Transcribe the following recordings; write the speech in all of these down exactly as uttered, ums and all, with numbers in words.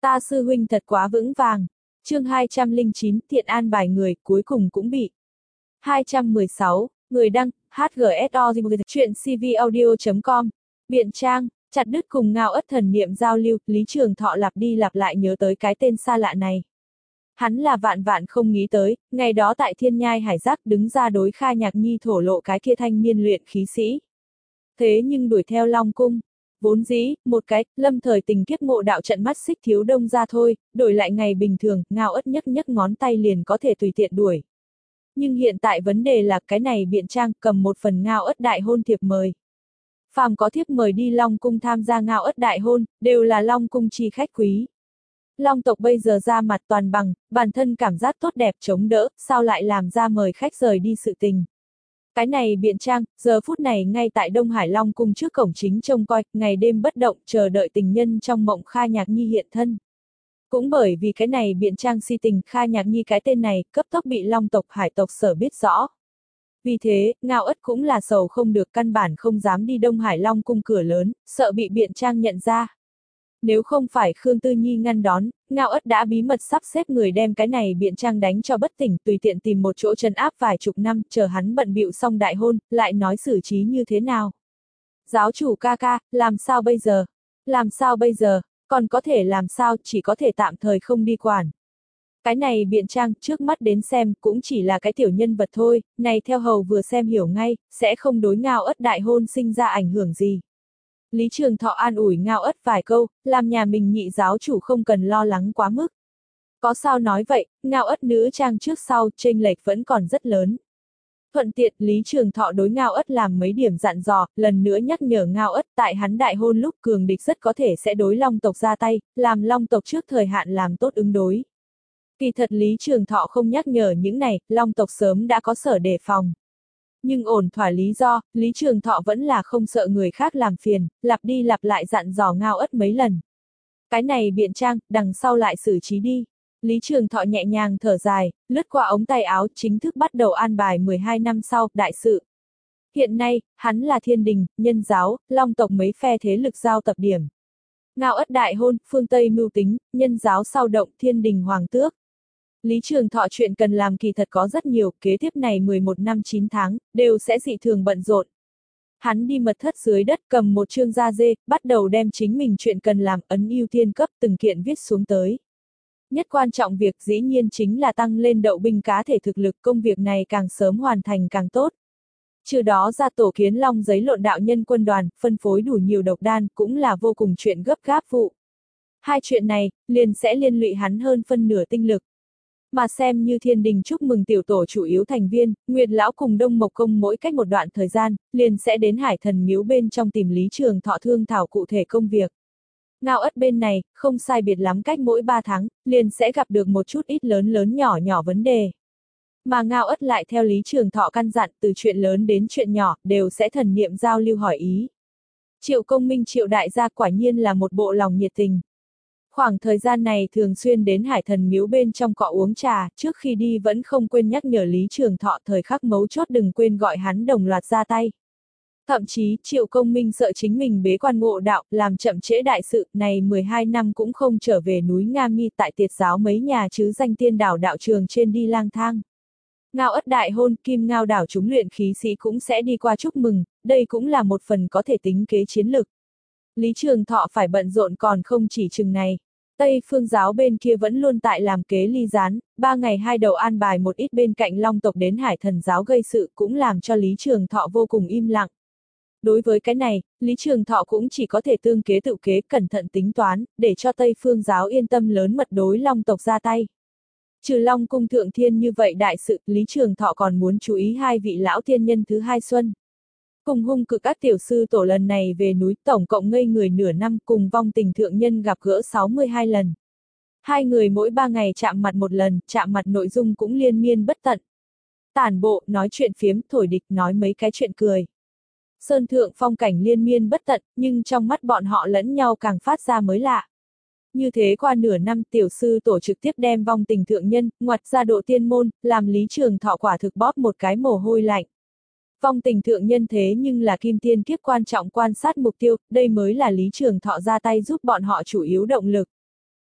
Ta sư huynh thật quá vững vàng. Chương hai trăm lẻ chín, thiện an bài người, cuối cùng cũng bị. hai trăm mười sáu, người đăng, hát giê ét o chuyện c v audio chấm com. Biện Trang, chặt đứt cùng Ngao Ất thần niệm giao lưu, Lý Trường Thọ lặp đi lặp lại nhớ tới cái tên xa lạ này. Hắn là vạn vạn không nghĩ tới, ngày đó tại Thiên Nhai Hải Giác đứng ra đối Kha Nhạc Nhi thổ lộ cái kia thanh niên luyện khí sĩ. Thế nhưng đuổi theo Long Cung. Vốn dĩ, một cái, lâm thời tình kiếp ngộ đạo trận mắt xích thiếu đông ra thôi, đổi lại ngày bình thường, Ngao Ất nhấc nhấc ngón tay liền có thể tùy tiện đuổi. Nhưng hiện tại vấn đề là cái này Biện Trang cầm một phần Ngao Ất đại hôn thiệp mời. Phàm có thiếp mời đi Long Cung tham gia Ngao Ất đại hôn, đều là Long Cung chi khách quý. Long tộc bây giờ ra mặt toàn bằng, bản thân cảm giác tốt đẹp chống đỡ, sao lại làm ra mời khách rời đi sự tình. Cái này Biện Trang, giờ phút này ngay tại Đông Hải Long Cung trước cổng chính trông coi, ngày đêm bất động, chờ đợi tình nhân trong mộng Kha Nhạc Nhi hiện thân. Cũng bởi vì cái này Biện Trang si tình, Kha Nhạc Nhi cái tên này, cấp tốc bị Long tộc Hải tộc sở biết rõ. Vì thế, Ngao Ất cũng là sầu không được, căn bản không dám đi Đông Hải Long Cung cửa lớn, sợ bị Biện Trang nhận ra. Nếu không phải Khương Tư Nhi ngăn đón, Ngao Ất đã bí mật sắp xếp người đem cái này Biện Trang đánh cho bất tỉnh, tùy tiện tìm một chỗ trấn áp vài chục năm, chờ hắn bận bịu xong đại hôn, lại nói xử trí như thế nào. Giáo chủ ca ca, làm sao bây giờ? Làm sao bây giờ? Còn có thể làm sao, chỉ có thể tạm thời không đi quản. Cái này Biện Trang, trước mắt đến xem, cũng chỉ là cái tiểu nhân vật thôi, này theo hầu vừa xem hiểu ngay, sẽ không đối Ngao Ất đại hôn sinh ra ảnh hưởng gì. Lý Trường Thọ an ủi Ngao Ất vài câu, làm nhà mình nhị giáo chủ không cần lo lắng quá mức. Có sao nói vậy, Ngao Ất nữ trang trước sau, chênh lệch vẫn còn rất lớn. Thuận tiện, Lý Trường Thọ đối Ngao Ất làm mấy điểm dặn dò, lần nữa nhắc nhở Ngao Ất tại hắn đại hôn lúc cường địch rất có thể sẽ đối Long tộc ra tay, làm Long tộc trước thời hạn làm tốt ứng đối. Kỳ thật Lý Trường Thọ không nhắc nhở những này, Long tộc sớm đã có sở đề phòng. Nhưng ổn thỏa lý do, Lý Trường Thọ vẫn là không sợ người khác làm phiền, lặp đi lặp lại dặn dò Ngao Ất mấy lần. Cái này Biện Trang, đằng sau lại xử trí đi. Lý Trường Thọ nhẹ nhàng thở dài, lướt qua ống tay áo, chính thức bắt đầu an bài mười hai năm sau, đại sự. Hiện nay, hắn là thiên đình, nhân giáo, Long tộc mấy phe thế lực giao tập điểm. Ngao Ất đại hôn, phương Tây mưu tính, nhân giáo sao động, thiên đình hoàng tước. Lý Trường Thọ chuyện cần làm kỳ thật có rất nhiều, kế tiếp này mười một năm chín tháng, đều sẽ dị thường bận rộn. Hắn đi mật thất dưới đất cầm một chương da dê, bắt đầu đem chính mình chuyện cần làm ấn ưu tiên cấp từng kiện viết xuống tới. Nhất quan trọng việc dĩ nhiên chính là tăng lên đậu binh cá thể thực lực, công việc này càng sớm hoàn thành càng tốt. Trừ đó ra tổ kiến long giấy lộn đạo nhân quân đoàn, phân phối đủ nhiều độc đan, cũng là vô cùng chuyện gấp gáp vụ. Hai chuyện này, liền sẽ liên lụy hắn hơn phân nửa tinh lực. Mà xem như thiên đình chúc mừng tiểu tổ chủ yếu thành viên, Nguyệt Lão cùng Đông Mộc Công mỗi cách một đoạn thời gian, liền sẽ đến Hải Thần Miếu bên trong tìm Lý Trường Thọ thương thảo cụ thể công việc. Ngao Ất bên này, không sai biệt lắm cách mỗi ba tháng, liền sẽ gặp được một chút ít lớn lớn nhỏ nhỏ vấn đề. Mà Ngao Ất lại theo Lý Trường Thọ căn dặn, từ chuyện lớn đến chuyện nhỏ, đều sẽ thần niệm giao lưu hỏi ý. Triệu Công Minh Triệu đại gia quả nhiên là một bộ lòng nhiệt tình. Khoảng thời gian này thường xuyên đến Hải Thần Miếu bên trong cọ uống trà, trước khi đi vẫn không quên nhắc nhở Lý Trường Thọ thời khắc mấu chốt đừng quên gọi hắn đồng loạt ra tay. Thậm chí, Triệu Công Minh sợ chính mình bế quan ngộ đạo, làm chậm trễ đại sự, này mười hai năm cũng không trở về núi Nga Mi tại tiệt giáo mấy nhà chứ danh tiên đảo đạo trường trên đi lang thang. Ngao Ất đại hôn, Kim Ngao đảo chúng luyện khí sĩ cũng sẽ đi qua chúc mừng, đây cũng là một phần có thể tính kế chiến lược. Lý Trường Thọ phải bận rộn còn không chỉ chừng này. Tây Phương giáo bên kia vẫn luôn tại làm kế ly gián, ba ngày hai đầu an bài một ít bên cạnh Long tộc đến Hải Thần giáo gây sự cũng làm cho Lý Trường Thọ vô cùng im lặng. Đối với cái này, Lý Trường Thọ cũng chỉ có thể tương kế tự kế, cẩn thận tính toán, để cho Tây Phương giáo yên tâm lớn mật đối Long tộc ra tay. Trừ Long cung thượng thiên như vậy đại sự, Lý Trường Thọ còn muốn chú ý hai vị lão thiên nhân thứ hai xuân. Cùng hung cực các tiểu sư tổ lần này về núi, tổng cộng ngây người nửa năm, cùng vong tình thượng nhân gặp gỡ sáu mươi hai lần. Hai người mỗi ba ngày chạm mặt một lần, chạm mặt nội dung cũng liên miên bất tận. Tản bộ, nói chuyện phiếm, thổi địch, nói mấy cái chuyện cười. Sơn thượng phong cảnh liên miên bất tận, nhưng trong mắt bọn họ lẫn nhau càng phát ra mới lạ. Như thế qua nửa năm, tiểu sư tổ trực tiếp đem vong tình thượng nhân, ngoặt ra độ tiên môn, làm Lý Trường Thọ quả thực bóp một cái mồ hôi lạnh. Vong tình thượng nhân thế nhưng là kim tiên kiếp quan trọng quan sát mục tiêu, đây mới là Lý Trường Thọ ra tay giúp bọn họ chủ yếu động lực.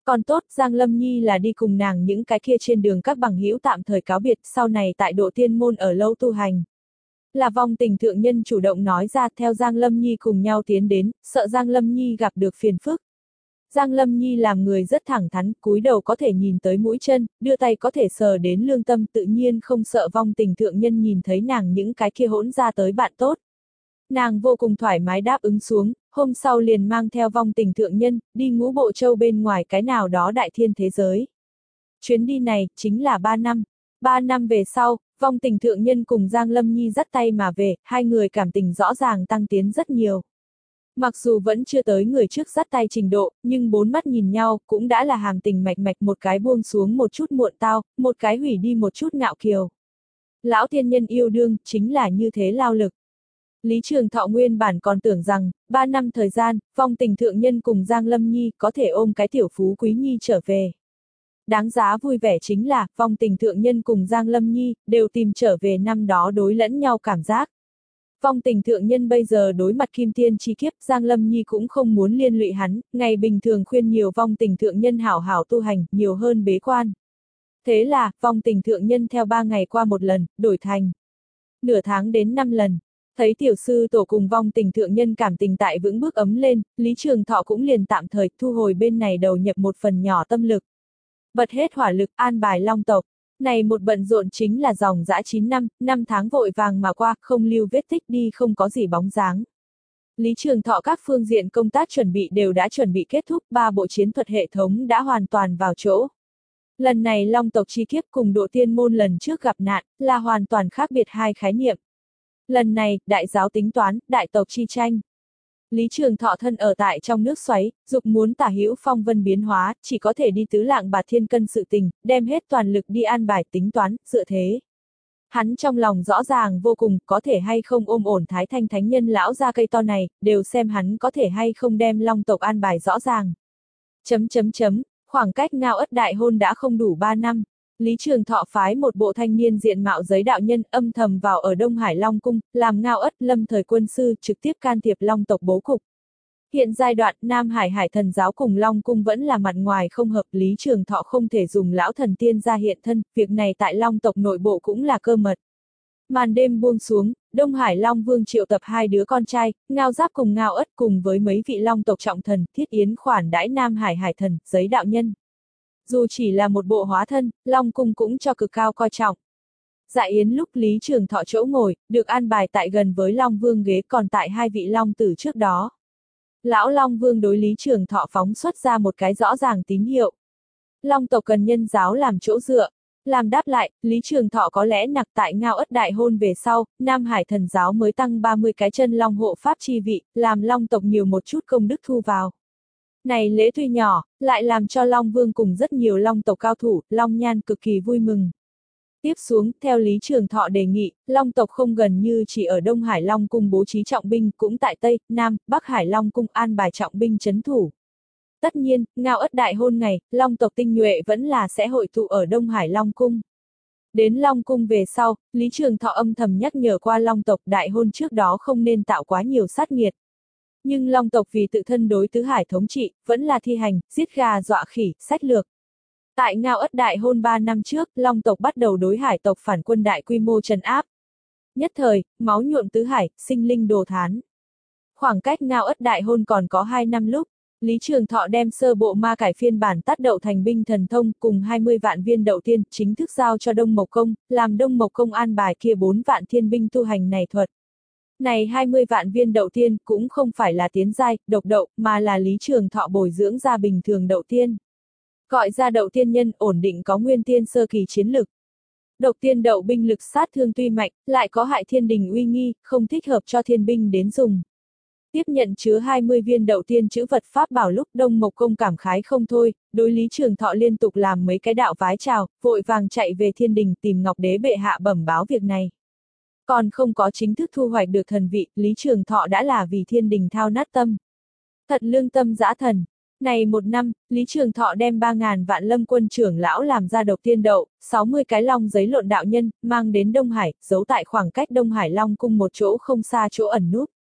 Còn tốt, Giang Lâm Nhi là đi cùng nàng những cái kia trên đường các bằng hữu tạm thời cáo biệt, sau này tại Độ Tiên Môn ở lâu tu hành. Là Vong Tình thượng nhân chủ động nói ra, theo Giang Lâm Nhi cùng nhau tiến đến, sợ Giang Lâm Nhi gặp được phiền phức. Giang Lâm Nhi làm người rất thẳng thắn, cúi đầu có thể nhìn tới mũi chân, đưa tay có thể sờ đến lương tâm, tự nhiên không sợ Vong Tình thượng nhân nhìn thấy nàng những cái kia hỗn ra tới bạn tốt. Nàng vô cùng thoải mái đáp ứng xuống, hôm sau liền mang theo Vong Tình thượng nhân, đi Ngũ Bộ Châu bên ngoài cái nào đó đại thiên thế giới. Chuyến đi này, chính là ba năm. Ba năm về sau, Vong Tình thượng nhân cùng Giang Lâm Nhi dắt tay mà về, hai người cảm tình rõ ràng tăng tiến rất nhiều. Mặc dù vẫn chưa tới người trước dắt tay trình độ, nhưng bốn mắt nhìn nhau, cũng đã là hàm tình mạch mạch, một cái buông xuống một chút muộn tao, một cái hủy đi một chút ngạo kiều. Lão tiên nhân yêu đương, chính là như thế lao lực. Lý Trường Thọ nguyên bản còn tưởng rằng, ba năm thời gian, Vong Tình thượng nhân cùng Giang Lâm Nhi có thể ôm cái tiểu phú quý nhi trở về. Đáng giá vui vẻ chính là, Vong Tình thượng nhân cùng Giang Lâm Nhi, đều tìm trở về năm đó đối lẫn nhau cảm giác. Vong Tình thượng nhân bây giờ đối mặt kim tiên chi kiếp, Giang Lâm Nhi cũng không muốn liên lụy hắn, ngày bình thường khuyên nhiều Vong Tình thượng nhân hảo hảo tu hành, nhiều hơn bế quan. Thế là, Vong Tình thượng nhân theo ba ngày qua một lần, đổi thành nửa tháng đến năm lần. Thấy tiểu sư tổ cùng Vong Tình thượng nhân cảm tình tại vững bước ấm lên, Lý Trường Thọ cũng liền tạm thời thu hồi bên này đầu nhập một phần nhỏ tâm lực. Bật hết hỏa lực, an bài Long tộc. Này một bận rộn chính là dòng dã chín năm, năm tháng vội vàng mà qua, không lưu vết tích đi, không có gì bóng dáng. Lý Trường Thọ các phương diện công tác chuẩn bị đều đã chuẩn bị kết thúc, ba bộ chiến thuật hệ thống đã hoàn toàn vào chỗ. Lần này Long tộc chi kiếp cùng Độ Tiên Môn lần trước gặp nạn, là hoàn toàn khác biệt hai khái niệm. Lần này, đại giáo tính toán, đại tộc chi tranh. Lý Trường Thọ thân ở tại trong nước xoáy, dục muốn tả hữu phong vân biến hóa, chỉ có thể đi tứ lạng bạt thiên cân sự tình, đem hết toàn lực đi an bài tính toán, dựa thế. Hắn trong lòng rõ ràng vô cùng, có thể hay không ôm ổn Thái Thanh Thánh Nhân lão ra cây to này, đều xem hắn có thể hay không đem Long tộc an bài rõ ràng. Chấm chấm chấm, khoảng cách Ngao Ất đại hôn đã không đủ ba năm. Lý Trường Thọ phái một bộ thanh niên diện mạo giấy đạo nhân âm thầm vào ở Đông Hải Long Cung, làm Ngao Ất lâm thời quân sư trực tiếp can thiệp Long tộc bố cục. Hiện giai đoạn Nam Hải Hải Thần giáo cùng Long Cung vẫn là mặt ngoài không hợp, Lý Trường Thọ không thể dùng lão thần tiên ra hiện thân, việc này tại Long tộc nội bộ cũng là cơ mật. Màn đêm buông xuống, Đông Hải Long Vương triệu tập hai đứa con trai, Ngao Giáp cùng Ngao Ất cùng với mấy vị Long tộc trọng thần, thiết yến khoản đãi Nam Hải Hải Thần, giấy đạo nhân. Dù chỉ là một bộ hóa thân, Long Cung cũng cho cực cao coi trọng. Dạ yến lúc Lý Trường Thọ chỗ ngồi, được an bài tại gần với Long Vương ghế, còn tại hai vị Long tử trước đó. Lão Long Vương đối Lý Trường Thọ phóng xuất ra một cái rõ ràng tín hiệu. Long tộc cần nhân giáo làm chỗ dựa. Làm đáp lại, Lý Trường Thọ có lẽ nặc tại Ngao Ất đại hôn về sau, Nam Hải Thần giáo mới tăng ba mươi cái chân Long hộ pháp chi vị, làm Long tộc nhiều một chút công đức thu vào. Này lễ tuy nhỏ, lại làm cho Long Vương cùng rất nhiều Long tộc cao thủ, Long Nhan cực kỳ vui mừng. Tiếp xuống, theo Lý Trường Thọ đề nghị, Long tộc không gần như chỉ ở Đông Hải Long Cung bố trí trọng binh, cũng tại Tây, Nam, Bắc Hải Long Cung an bài trọng binh trấn thủ. Tất nhiên, Ngao Ất đại hôn ngày, Long tộc tinh nhuệ vẫn là sẽ hội tụ ở Đông Hải Long Cung. Đến Long Cung về sau, Lý Trường Thọ âm thầm nhắc nhở qua Long tộc đại hôn trước đó không nên tạo quá nhiều sát nghiệt. Nhưng Long tộc vì tự thân đối tứ hải thống trị, vẫn là thi hành, giết gà dọa khỉ, sách lược. Tại Ngao Ất đại hôn ba năm trước, Long tộc bắt đầu đối hải tộc phản quân đại quy mô trấn áp. Nhất thời, máu nhuộm tứ hải, sinh linh đồ thán. Khoảng cách Ngao Ất đại hôn còn có hai năm lúc, Lý Trường Thọ đem sơ bộ ma cải phiên bản tát đậu thành binh thần thông cùng hai mươi vạn viên đậu tiên chính thức giao cho Đông Mộc Công, làm Đông Mộc Công an bài kia bốn vạn thiên binh tu hành này thuật. Này hai mươi vạn viên đậu tiên cũng không phải là tiến giai, độc đậu, mà là Lý Trường Thọ bồi dưỡng ra bình thường đậu tiên. Gọi ra đậu tiên nhân ổn định có nguyên tiên sơ kỳ chiến lực. Độc tiên đậu binh lực sát thương tuy mạnh, lại có hại thiên đình uy nghi, không thích hợp cho thiên binh đến dùng. Tiếp nhận chứa hai mươi viên đậu tiên chữ vật pháp bảo lúc Đông Mộc Công cảm khái không thôi, đối Lý Trường Thọ liên tục làm mấy cái đạo vái chào, vội vàng chạy về thiên đình tìm Ngọc Đế bệ hạ bẩm báo việc này. Còn không có chính thức thu hoạch được thần vị, Lý Trường Thọ đã là vì thiên đình thao nát tâm. Thật lương tâm dã thần. Này một năm, Lý Trường Thọ đem ba ngàn vạn lâm quân trưởng lão làm ra độc tiên đậu, sáu mươi cái long giấy lộn đạo nhân, mang đến Đông Hải, giấu tại khoảng cách Đông Hải Long Cung một chỗ không xa chỗ ẩn núp.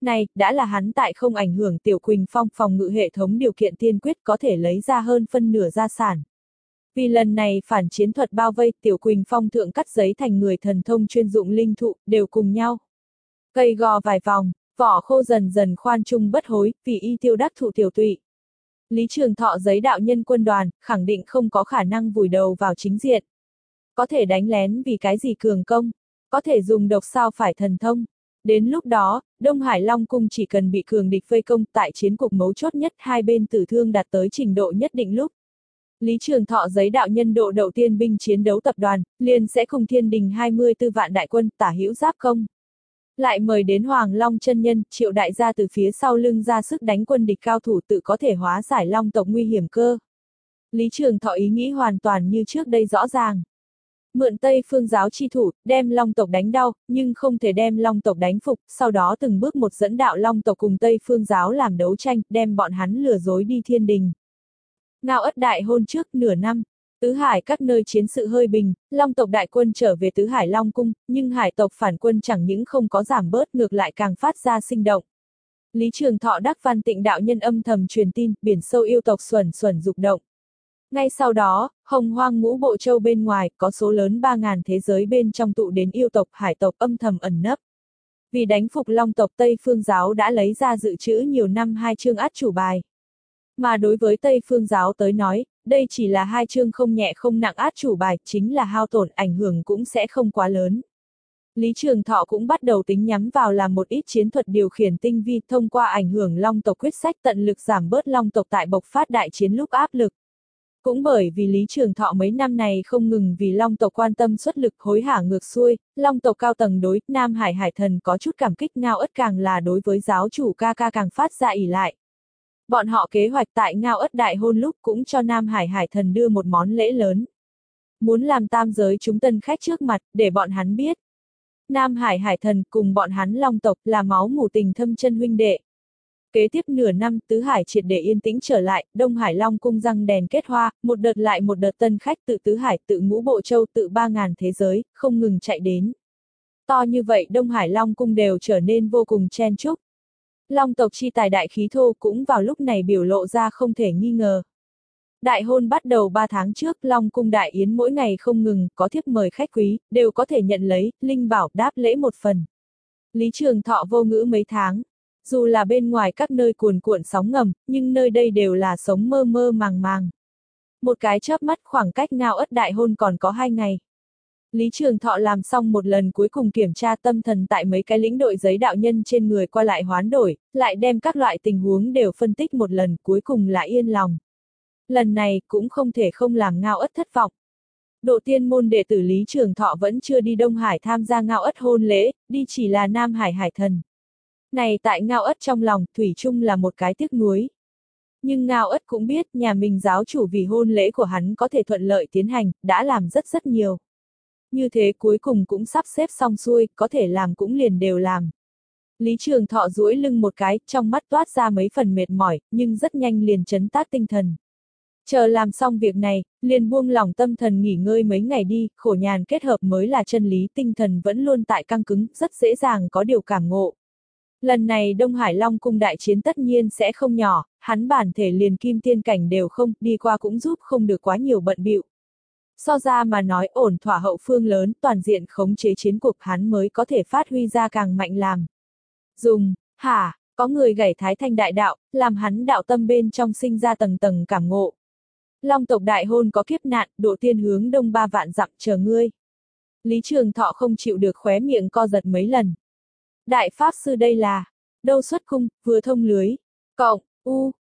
Này, đã là hắn tại không ảnh hưởng Tiểu Quỳnh Phong phòng ngự hệ thống điều kiện tiên quyết có thể lấy ra hơn phân nửa gia sản. Vì lần này phản chiến thuật bao vây, Tiểu Quỳnh Phong thượng cắt giấy thành người thần thông chuyên dụng linh thụ, đều cùng nhau cây gò vài vòng, vỏ khô dần dần khoan trung bất hối, vì y tiêu đắc thụ tiểu tụy. Lý Trường Thọ giấy đạo nhân quân đoàn, khẳng định không có khả năng vùi đầu vào chính diện. Có thể đánh lén vì cái gì cường công, có thể dùng độc sao phải thần thông. Đến lúc đó, Đông Hải Long Cung chỉ cần bị cường địch vây công tại chiến cục mấu chốt nhất hai bên tử thương đạt tới trình độ nhất định lúc. Lý Trường Thọ giấy đạo nhân độ đầu tiên binh chiến đấu tập đoàn, liền sẽ cùng thiên đình hai mươi tư vạn đại quân tả hữu giáp công. Lại mời đến Hoàng Long chân nhân, Triệu đại gia từ phía sau lưng ra sức đánh quân địch cao thủ tự có thể hóa giải Long tộc nguy hiểm cơ. Lý Trường Thọ ý nghĩ hoàn toàn như trước đây rõ ràng. Mượn Tây Phương giáo chi thủ, đem Long tộc đánh đau, nhưng không thể đem Long tộc đánh phục, sau đó từng bước một dẫn đạo Long tộc cùng Tây Phương giáo làm đấu tranh, đem bọn hắn lừa dối đi thiên đình. Ngao Ất đại hôn trước nửa năm, Tứ Hải các nơi chiến sự hơi bình, Long tộc đại quân trở về Tứ Hải Long Cung, nhưng Hải tộc phản quân chẳng những không có giảm bớt ngược lại càng phát ra sinh động. Lý Trường Thọ đắc Văn Tịnh đạo nhân âm thầm truyền tin, biển sâu yêu tộc xuẩn xuẩn dục động. Ngay sau đó, Hồng Hoang ngũ bộ châu bên ngoài, có số lớn ba ngàn thế giới bên trong tụ đến yêu tộc Hải tộc âm thầm ẩn nấp. Vì đánh phục Long tộc Tây Phương giáo đã lấy ra dự trữ nhiều năm hai chương át chủ bài. Mà đối với Tây Phương giáo tới nói, đây chỉ là hai chương không nhẹ không nặng át chủ bài, chính là hao tổn ảnh hưởng cũng sẽ không quá lớn. Lý Trường Thọ cũng bắt đầu tính nhắm vào làm một ít chiến thuật điều khiển tinh vi thông qua ảnh hưởng Long tộc quyết sách tận lực giảm bớt Long tộc tại bộc phát đại chiến lúc áp lực. Cũng bởi vì Lý Trường Thọ mấy năm này không ngừng vì Long tộc quan tâm xuất lực hối hả ngược xuôi, Long tộc cao tầng đối Nam Hải Hải Thần có chút cảm kích, Ngao Ất càng là đối với giáo chủ ca ca càng phát ra ỷ lại. Bọn họ kế hoạch tại Ngao Ất đại hôn lúc cũng cho Nam Hải Hải Thần đưa một món lễ lớn. Muốn làm tam giới chúng tân khách trước mặt, để bọn hắn biết. Nam Hải Hải Thần cùng bọn hắn Long tộc là máu mủ tình thâm chân huynh đệ. Kế tiếp nửa năm, Tứ Hải triệt để yên tĩnh trở lại, Đông Hải Long Cung răng đèn kết hoa, một đợt lại một đợt tân khách tự Tứ Hải, tự ngũ bộ châu, tự ba ngàn thế giới, không ngừng chạy đến. To như vậy Đông Hải Long Cung đều trở nên vô cùng chen chúc. Long tộc chi tài đại khí thô cũng vào lúc này biểu lộ ra không thể nghi ngờ. Đại hôn bắt đầu ba tháng trước, Long Cung đại yến mỗi ngày không ngừng, có thiếp mời khách quý, đều có thể nhận lấy, linh bảo đáp lễ một phần. Lý Trường Thọ vô ngữ mấy tháng. Dù là bên ngoài các nơi cuồn cuộn sóng ngầm, nhưng nơi đây đều là sống mơ mơ màng màng. Một cái chớp mắt khoảng cách Ngao Ất đại hôn còn có hai ngày. Lý Trường Thọ làm xong một lần cuối cùng kiểm tra tâm thần tại mấy cái lĩnh đội giấy đạo nhân trên người qua lại hoán đổi, lại đem các loại tình huống đều phân tích một lần, cuối cùng là yên lòng. Lần này cũng không thể không làm Ngao Ất thất vọng. Độ tiên môn đệ tử Lý Trường Thọ vẫn chưa đi Đông Hải tham gia Ngao Ất hôn lễ, đi chỉ là Nam Hải Hải Thần. Này tại Ngao Ất trong lòng, thủy chung là một cái tiếc nuối. Nhưng Ngao Ất cũng biết nhà mình giáo chủ vì hôn lễ của hắn có thể thuận lợi tiến hành, đã làm rất rất nhiều. Như thế cuối cùng cũng sắp xếp xong xuôi, có thể làm cũng liền đều làm. Lý Trường Thọ duỗi lưng một cái, trong mắt toát ra mấy phần mệt mỏi, nhưng rất nhanh liền trấn tác tinh thần. Chờ làm xong việc này, liền buông lỏng tâm thần nghỉ ngơi mấy ngày đi, khổ nhàn kết hợp mới là chân lý, tinh thần vẫn luôn tại căng cứng, rất dễ dàng có điều cảm ngộ. Lần này Đông Hải Long Cung đại chiến tất nhiên sẽ không nhỏ, hắn bản thể liền kim tiên cảnh đều không, đi qua cũng giúp không được quá nhiều bận bịu. So ra mà nói ổn thỏa hậu phương lớn, toàn diện khống chế chiến cuộc hắn mới có thể phát huy ra càng mạnh làm. Dùng, hả, có người gảy thái thanh đại đạo, làm hắn đạo tâm bên trong sinh ra tầng tầng cảm ngộ. Long tộc đại hôn có kiếp nạn, độ tiên hướng đông ba vạn dặm chờ ngươi. Lý Trường Thọ không chịu được khóe miệng co giật mấy lần. Đại Pháp Sư đây là, đâu xuất cung, vừa thông lưới, cộng, u,